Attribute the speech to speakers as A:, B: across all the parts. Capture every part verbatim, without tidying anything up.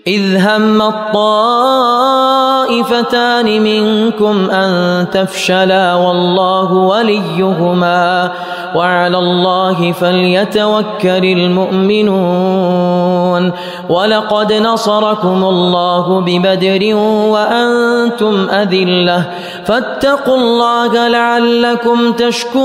A: إذ هم الطائفتان منكم أن تفشلا والله وليهما وعلى الله فليتوكل المؤمنون ولقد نصركم الله ببدر وأنتم أذلة فاتقوا الله لعلكم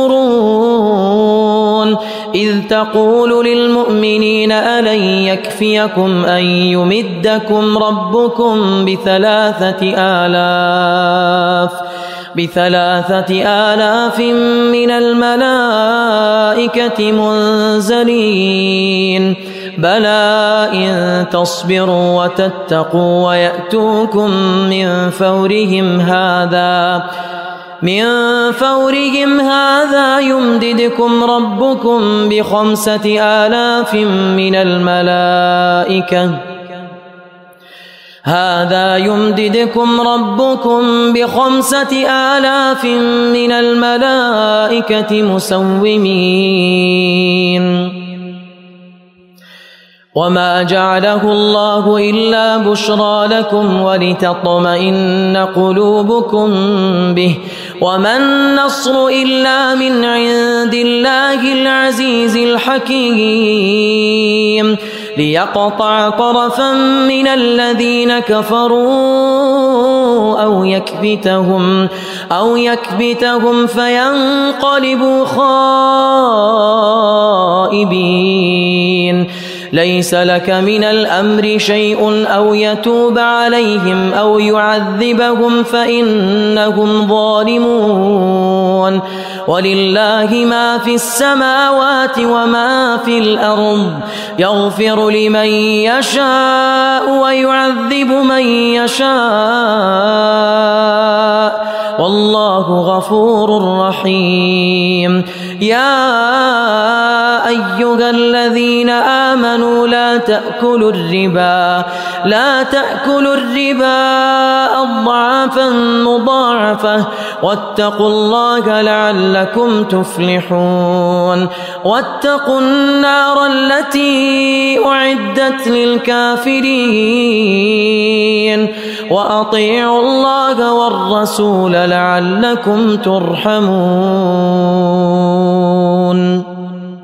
A: تشكرون إذ تقول للمؤمنين ألن يكفيكم أن يمدكم ربكم بثلاثة آلاف بثلاثة آلاف من الملائكة منزلين بلى إن تصبروا وتتقوا ويأتوكم من فورهم هذا من فورهم هذا يمددكم ربكم بخمسة آلاف من الملائكة هذا يمددكم ربكم بخمسة آلاف من الملائكة مسومين وما جعله الله إلا بشرى لكم ولتطمئن قلوبكم به وما النصر إلا من عند الله العزيز الحكيم ليقطع طرفا من الذين كفروا أو يكبتهم أو يكبتهم فينقلبوا خائبين ليس لك من الأمر شيء أو يتوب عليهم أو يعذبهم فإنهم ظالمون ولله ما في السماوات وما في الأرض يغفر لمن يشاء ويعذب من يشاء والله غفور رحيم يا أيها الذين آمنوا لا تأكلوا الربا لا تأكلوا الربا أضعافا مضاعفة واتقوا الله لعلكم تفلحون واتقوا النار التي أعدت للكافرين وأطيعوا الله والرسول لعلكم ترحمون.